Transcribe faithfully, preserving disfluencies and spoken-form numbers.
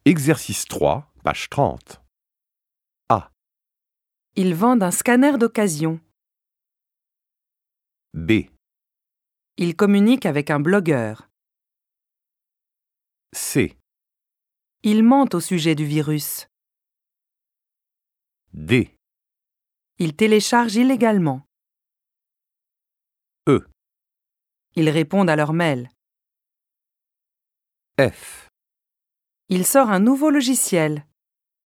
Exercice trois, page trente. A. Ils vendent un scanner d'occasion. B. Ils communiquent avec un blogueur. C. Ils mentent au sujet du virus. D. Ils téléchargent illégalement. E. Ils répondent à leurs mails. F. Il sort un nouveau logiciel.